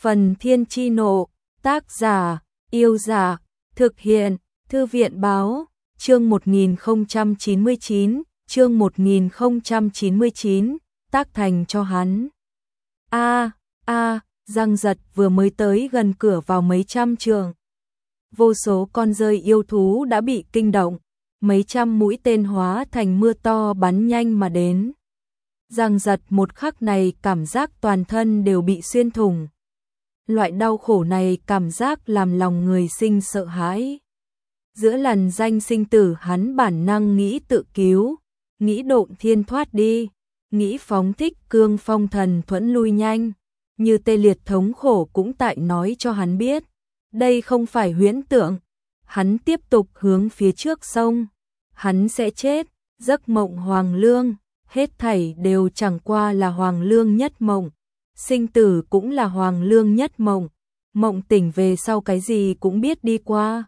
Phần Thiên Chi Nộ, tác giả, Yêu Giả, thực hiện, Thư viện Báo, chương 1099, chương 1099, tác thành cho hắn. Giang Giật vừa mới tới gần cửa vào mấy trăm trượng. Vô số con rơi yêu thú đã bị kinh động, mấy trăm mũi tên hóa thành mưa to bắn nhanh mà đến. Giang Giật một khắc này cảm giác toàn thân đều bị xuyên thủng. Loại đau khổ này cảm giác làm lòng người sinh sợ hãi. Giữa lần danh sinh tử hắn bản năng nghĩ tự cứu, nghĩ độn thiên thoát đi, nghĩ phóng thích cương phong thần thuẫn lui nhanh. Như tê liệt thống khổ cũng tại nói cho hắn biết, đây không phải huyễn tượng. Hắn tiếp tục hướng phía trước sông, hắn sẽ chết. Giấc mộng hoàng lương, hết thảy đều chẳng qua là hoàng lương nhất mộng. Sinh tử cũng là hoàng lương nhất mộng. Mộng tỉnh về sau cái gì cũng biết đi qua.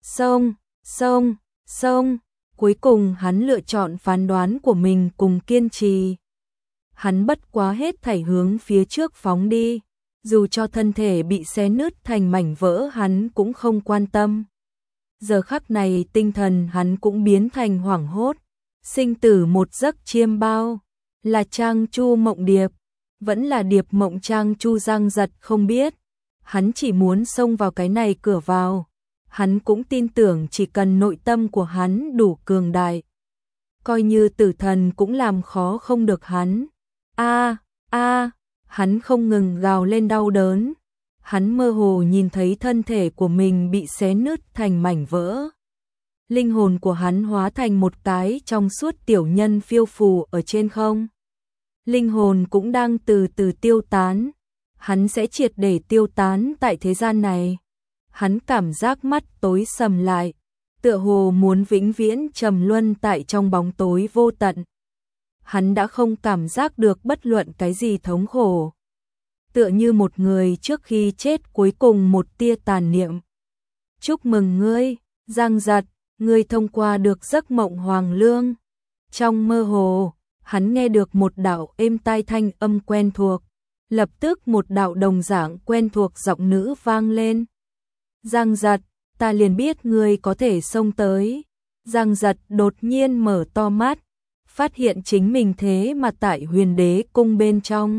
Sông. Cuối cùng hắn lựa chọn phán đoán của mình cùng kiên trì. Hắn bất quá hết thảy hướng phía trước phóng đi. Dù cho thân thể bị xé nứt thành mảnh vỡ hắn cũng không quan tâm. Giờ khắc này tinh thần hắn cũng biến thành hoảng hốt. Sinh tử một giấc chiêm bao. Là Trang Chu mộng điệp, vẫn là điệp mộng Trang Chu Giang Giật không biết. Hắn chỉ muốn xông vào cái này cửa vào. Hắn cũng tin tưởng chỉ cần nội tâm của hắn đủ cường đại, coi như tử thần cũng làm khó không được hắn. Hắn không ngừng gào lên đau đớn. Hắn mơ hồ nhìn thấy thân thể của mình bị xé nứt thành mảnh vỡ. Linh hồn của hắn hóa thành một cái trong suốt tiểu nhân phiêu phù ở trên không. Linh hồn cũng đang từ từ tiêu tán. Hắn sẽ triệt để tiêu tán tại thế gian này. Hắn cảm giác mắt tối sầm lại, tựa hồ muốn vĩnh viễn trầm luân tại trong bóng tối vô tận. Hắn đã không cảm giác được bất luận cái gì thống khổ. Tựa như một người trước khi chết cuối cùng một tia tàn niệm. Chúc mừng ngươi, Giang Giật, ngươi thông qua được giấc mộng hoàng lương. Trong mơ hồ, hắn nghe được một đạo êm tai thanh âm quen thuộc. Lập tức một đạo đồng dạng quen thuộc giọng nữ vang lên. Giang Giật, ta liền biết ngươi có thể xông tới. Giang Giật đột nhiên mở to mắt, phát hiện chính mình thế mà tại Huyền Đế cung bên trong.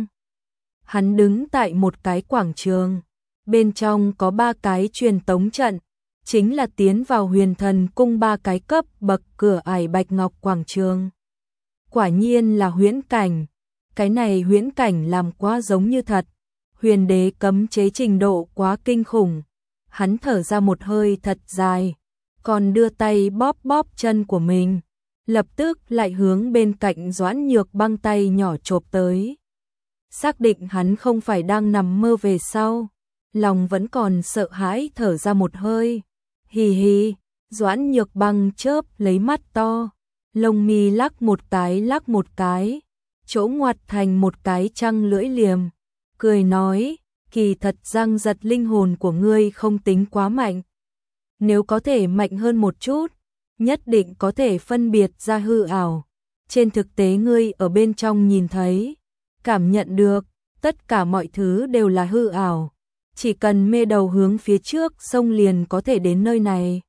Hắn đứng tại một cái quảng trường, bên trong có 3 cái truyền tống trận, chính là tiến vào Huyền Thần cung 3 cái cấp bậc cửa ải bạch ngọc quảng trường. Quả nhiên là huyễn cảnh, cái này huyễn cảnh làm quá giống như thật. Huyền Đế cấm chế trình độ quá kinh khủng. Hắn thở ra một hơi thật dài, còn đưa tay bóp bóp chân của mình, lập tức lại hướng bên cạnh Doãn Nhược Băng tay nhỏ chộp tới. Xác định hắn không phải đang nằm mơ về sau, lòng vẫn còn sợ hãi thở ra một hơi. Hì hì, Doãn Nhược Băng chớp lấy mắt to, lông mi lắc một cái, chỗ ngoặt thành một cái trăng lưỡi liềm, cười nói, kỳ thật Giang Giật linh hồn của ngươi không tính quá mạnh. Nếu có thể mạnh hơn một chút, nhất định có thể phân biệt ra hư ảo. Trên thực tế ngươi ở bên trong nhìn thấy, cảm nhận được, tất cả mọi thứ đều là hư ảo. Chỉ cần mê đầu hướng phía trước sông liền có thể đến nơi này.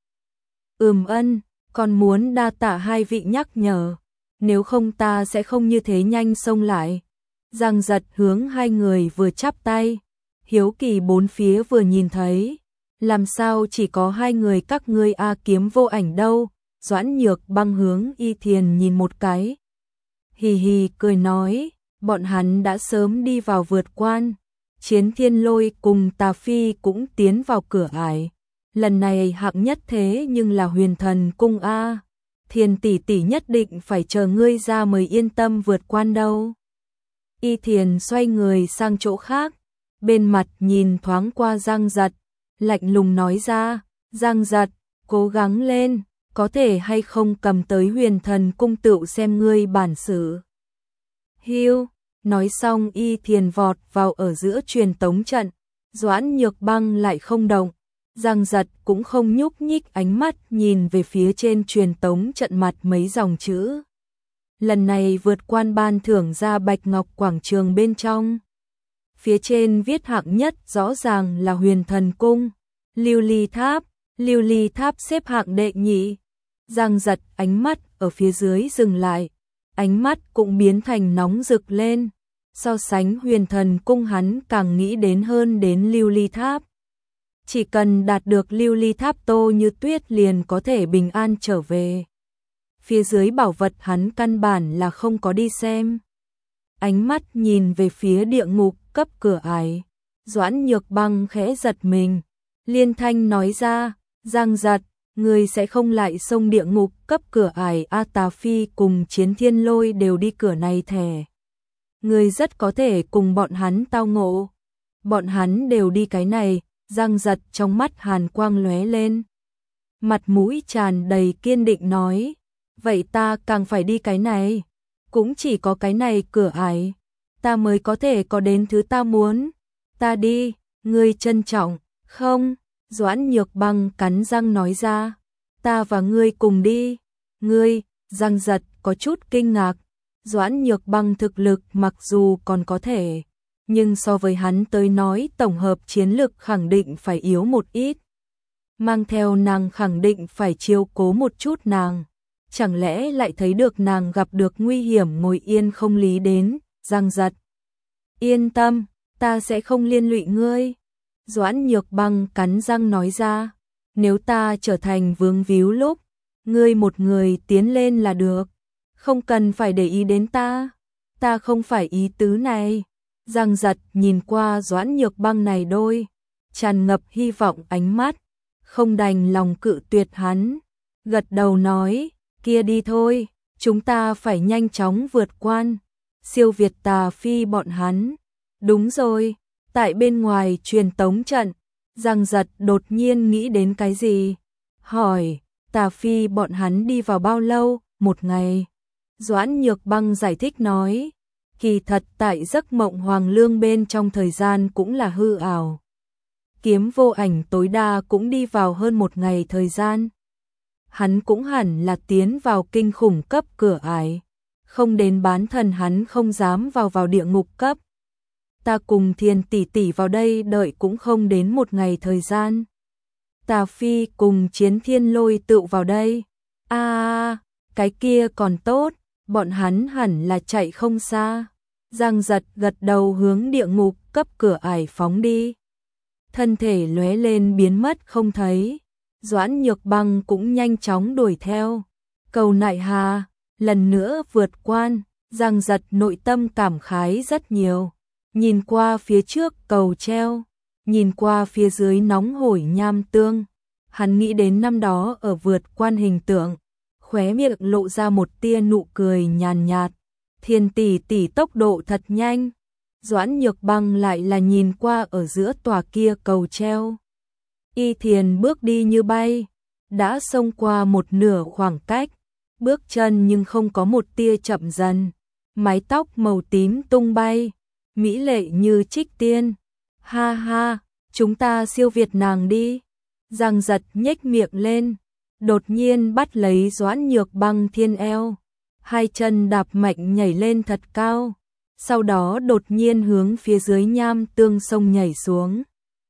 Còn muốn đa tạ hai vị nhắc nhở. Nếu không ta sẽ không như thế nhanh xông lại. Giang Giật hướng hai người vừa chắp tay. Hiếu kỳ bốn phía vừa nhìn thấy. Làm sao chỉ có hai người các ngươi kiếm vô ảnh đâu. Doãn Nhược Băng hướng Y Thiền nhìn một cái. Hì hì cười nói. Bọn hắn đã sớm đi vào vượt quan. Chiến Thiên Lôi cùng Tà Phi cũng tiến vào cửa ải. Lần này hạng nhất thế nhưng là Huyền Thần cung Thiền tỷ tỷ nhất định phải chờ ngươi ra mới yên tâm vượt quan đâu. Y Thiền xoay người sang chỗ khác, bên mặt nhìn thoáng qua Giang Giật, lạnh lùng nói ra, Giang Giật, cố gắng lên, có thể hay không cầm tới Huyền Thần cung tựu xem ngươi bản sự. Hiu, nói xong Y Thiền vọt vào ở giữa truyền tống trận, Doãn Nhược Băng lại không động. Giang Giật cũng không nhúc nhích ánh mắt nhìn về phía trên truyền tống trận mặt mấy dòng chữ. Lần này vượt quan ban thưởng ra bạch ngọc quảng trường bên trong. Phía trên viết hạng nhất rõ ràng là Huyền Thần Cung, Lưu Ly Tháp xếp hạng đệ nhị. Giang Giật ánh mắt ở phía dưới dừng lại, ánh mắt cũng biến thành nóng rực lên. So sánh Huyền Thần Cung hắn càng nghĩ đến hơn đến Lưu Ly Tháp. Chỉ cần đạt được Lưu Ly Tháp Tô Như Tuyết liền có thể bình an trở về. Phía dưới bảo vật hắn căn bản là không có đi xem. Ánh mắt nhìn về phía địa ngục cấp cửa ải. Doãn Nhược Băng khẽ giật mình. Liên thanh nói ra, Giang Giật, người sẽ không lại xông địa ngục cấp cửa ải. A Tà Phi cùng Chiến Thiên Lôi đều đi cửa này thẻ. Người rất có thể cùng bọn hắn tao ngộ. Bọn hắn đều đi cái này. Giang Giật trong mắt hàn quang lóe lên. Mặt mũi tràn đầy kiên định nói, vậy ta càng phải đi cái này. Cũng chỉ có cái này cửa ải, ta mới có thể có đến thứ ta muốn. Ta đi, ngươi trân trọng, không? Doãn Nhược Băng cắn răng nói ra, ta và ngươi cùng đi. Ngươi, Giang Giật có chút kinh ngạc. Doãn Nhược Băng thực lực mặc dù còn có thể, nhưng so với hắn tới nói tổng hợp chiến lực khẳng định phải yếu một ít. Mang theo nàng khẳng định phải chiếu cố một chút nàng. Chẳng lẽ lại thấy được nàng gặp được nguy hiểm ngồi yên không lý đến. Giang Giật, yên tâm, ta sẽ không liên lụy ngươi. Doãn Nhược Băng cắn răng nói ra, nếu ta trở thành vướng víu lúc, ngươi một người tiến lên là được, không cần phải để ý đến ta. Ta không phải ý tứ này. Giang Giật nhìn qua Doãn Nhược Băng này đôi tràn ngập hy vọng ánh mắt, không đành lòng cự tuyệt hắn, gật đầu nói, kia đi thôi, chúng ta phải nhanh chóng vượt quan, siêu việt Tà Phi bọn hắn. Đúng rồi, tại bên ngoài truyền tống trận. Giang Giật đột nhiên nghĩ đến cái gì, hỏi, Tà Phi bọn hắn đi vào bao lâu? Một ngày. Doãn Nhược Băng giải thích nói, kỳ thật tại giấc mộng Hoàng Lương bên trong thời gian cũng là hư ảo. Kiếm Vô Ảnh tối đa cũng đi vào hơn một ngày thời gian. Hắn cũng hẳn là tiến vào kinh khủng cấp cửa ải. Không đến bán thần hắn không dám vào địa ngục cấp. Ta cùng Thiên tỷ tỷ vào đây đợi cũng không đến một ngày thời gian. Tà Phi cùng Chiến Thiên Lôi tự vào đây. Cái kia còn tốt, bọn hắn hẳn là chạy không xa. Giang Giật gật đầu hướng địa ngục cấp cửa ải phóng đi. Thân thể lóe lên biến mất không thấy. Doãn Nhược Băng cũng nhanh chóng đuổi theo. Cầu Nại Hà, lần nữa vượt quan. Giang Giật nội tâm cảm khái rất nhiều. Nhìn qua phía trước cầu treo, nhìn qua phía dưới nóng hổi nham tương. Hắn nghĩ đến năm đó ở vượt quan hình tượng, khóe miệng lộ ra một tia nụ cười nhàn nhạt. Thiên tỷ tỷ tốc độ thật nhanh. Doãn Nhược Băng lại là nhìn qua ở giữa tòa kia cầu treo. Y Thiền bước đi như bay, đã xông qua một nửa khoảng cách, bước chân nhưng không có một tia chậm dần. Mái tóc màu tím tung bay, mỹ lệ như trích tiên. Ha ha, chúng ta siêu việt nàng đi. Giang Giật nhếch miệng lên, đột nhiên bắt lấy Doãn Nhược Băng thiên eo, hai chân đạp mạnh nhảy lên thật cao, sau đó đột nhiên hướng phía dưới nham tương sông nhảy xuống.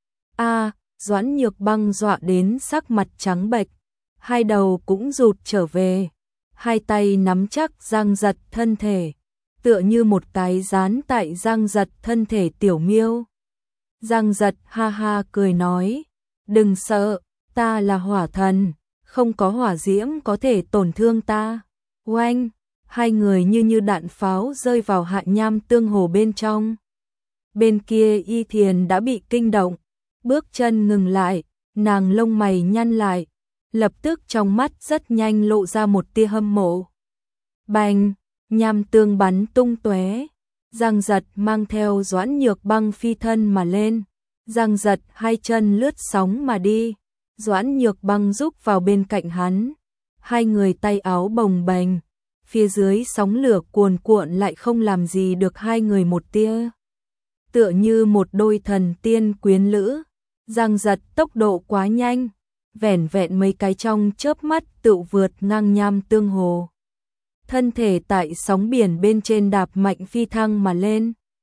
Doãn Nhược Băng dọa đến sắc mặt trắng bệch, hai đầu cũng rụt trở về, hai tay nắm chắc Giang Giật thân thể, tựa như một cái dán tại Giang Giật thân thể tiểu miêu. Giang Giật ha ha cười nói, đừng sợ, ta là hỏa thần, không có hỏa diễm có thể tổn thương ta. Oanh, hai người như đạn pháo rơi vào hạ nham tương hồ bên trong. Bên kia Y Thiền đã bị kinh động, bước chân ngừng lại, nàng lông mày nhăn lại, lập tức trong mắt rất nhanh lộ ra một tia hâm mộ. Bành, nham tương bắn tung tóe. Giang Giật mang theo Doãn Nhược Băng phi thân mà lên. Giang Giật hai chân lướt sóng mà đi. Doãn Nhược Băng rúc vào bên cạnh hắn. Hai người tay áo bồng bềnh. Phía dưới sóng lửa cuồn cuộn lại không làm gì được hai người một tia. Tựa như một đôi thần tiên quyến lữ. Giang Giật tốc độ quá nhanh, vẻn vẹn mấy cái trong chớp mắt tự vượt ngang nham tương hồ. Thân thể tại sóng biển bên trên đạp mạnh phi thăng mà lên.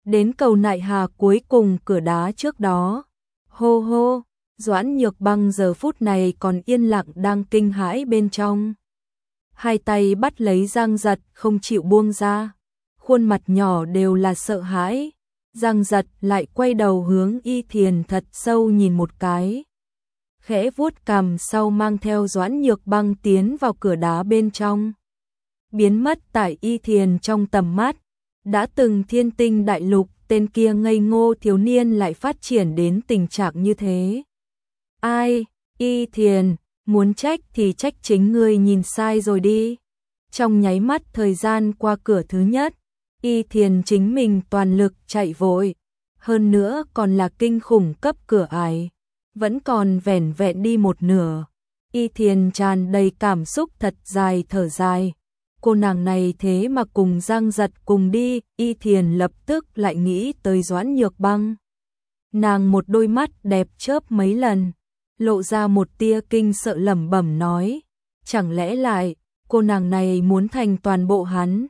Đến cầu Nại Hà cuối cùng cửa đá trước đó. Hô hô, Doãn Nhược Băng giờ phút này còn yên lặng đang kinh hãi bên trong. Hai tay bắt lấy Giang Giật không chịu buông ra. Khuôn mặt nhỏ đều là sợ hãi. Giang Giật lại quay đầu hướng Y Thiền thật sâu nhìn một cái. Khẽ vuốt cằm sau mang theo Doãn Nhược Băng tiến vào cửa đá bên trong. Biến mất tại Y Thiền trong tầm mắt. Đã từng thiên tinh đại lục, tên kia ngây ngô thiếu niên lại phát triển đến tình trạng như thế. Ai, Y Thiền, muốn trách thì trách chính ngươi nhìn sai rồi đi. Trong nháy mắt thời gian qua cửa thứ nhất, Y Thiền chính mình toàn lực chạy vội. Hơn nữa còn là kinh khủng cấp cửa ải. Vẫn còn vẻn vẹn đi một nửa. Y Thiền tràn đầy cảm xúc thật dài thở dài. Cô nàng này thế mà cùng Giang Giật cùng đi. Y Thiền lập tức lại nghĩ tới Doãn Nhược Băng. Nàng một đôi mắt đẹp chớp mấy lần, lộ ra một tia kinh sợ lẩm bẩm nói. Chẳng lẽ lại, cô nàng này muốn thành toàn bộ hắn.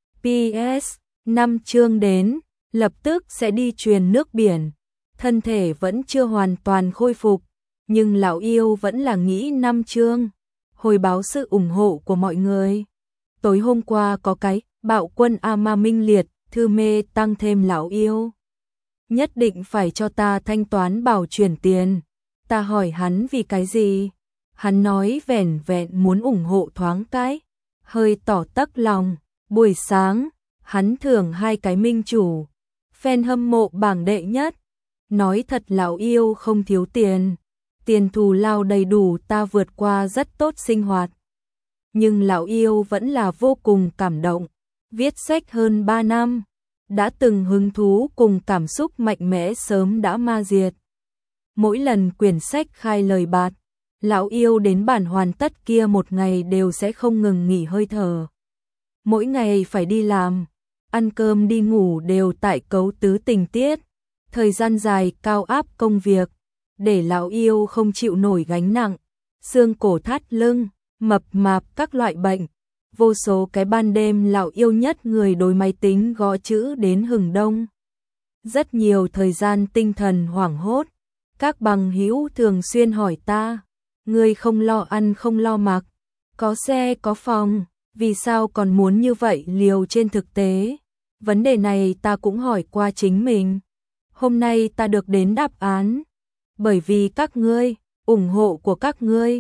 PS, 5 chương đến, lập tức sẽ đi truyền nước biển. Thân thể vẫn chưa hoàn toàn khôi phục, nhưng lão yêu vẫn là nghĩ 5 chương. Hồi báo sự ủng hộ của mọi người. Tối hôm qua có cái bạo quân A-ma minh liệt, thư mê tăng thêm lão yêu. Nhất định phải cho ta thanh toán bảo chuyển tiền. Ta hỏi hắn vì cái gì? Hắn nói vẻn vẹn muốn ủng hộ thoáng cái. Hơi tỏ tắc lòng. Buổi sáng, hắn thưởng 2 cái minh chủ. Fan hâm mộ bảng đệ nhất. Nói thật lão yêu không thiếu tiền. Tiền thù lao đầy đủ ta vượt qua rất tốt sinh hoạt. Nhưng lão yêu vẫn là vô cùng cảm động. Viết sách hơn 3 năm. Đã từng hứng thú cùng cảm xúc mạnh mẽ sớm đã ma diệt. Mỗi lần quyển sách khai lời bạt, lão yêu đến bản hoàn tất kia một ngày đều sẽ không ngừng nghỉ hơi thở. Mỗi ngày phải đi làm, ăn cơm đi ngủ đều tại cấu tứ tình tiết. Thời gian dài cao áp công việc, để lão yêu không chịu nổi gánh nặng. Xương cổ thắt lưng, mập mạp các loại bệnh. Vô số cái ban đêm lão yêu nhất người đối máy tính gõ chữ đến hừng đông. Rất nhiều thời gian tinh thần hoảng hốt. Các bằng hữu thường xuyên hỏi ta, ngươi không lo ăn không lo mặc, có xe có phòng, vì sao còn muốn như vậy liều trên thực tế? Vấn đề này ta cũng hỏi qua chính mình. Hôm nay ta được đến đáp án. Bởi vì các ngươi, ủng hộ của các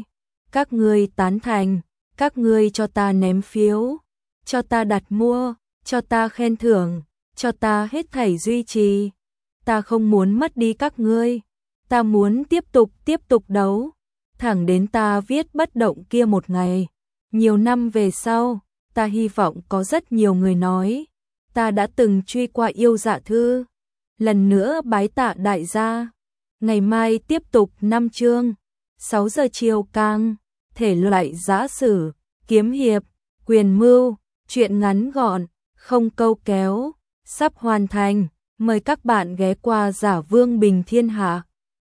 ngươi tán thành, các ngươi cho ta ném phiếu, cho ta đặt mua, cho ta khen thưởng, cho ta hết thảy duy trì. Ta không muốn mất đi các ngươi. Ta muốn tiếp tục đấu, thẳng đến ta viết bất động kia một ngày. Nhiều năm về sau, ta hy vọng có rất nhiều người nói, ta đã từng truy qua yêu dạ thư. Lần nữa bái tạ đại gia. Ngày mai tiếp tục 5 chương, 6 giờ chiều càng, thể loại giã sử, kiếm hiệp, quyền mưu, truyện ngắn gọn, không câu kéo, sắp hoàn thành. Mời các bạn ghé qua Giả Vương Bình Thiên Hạ.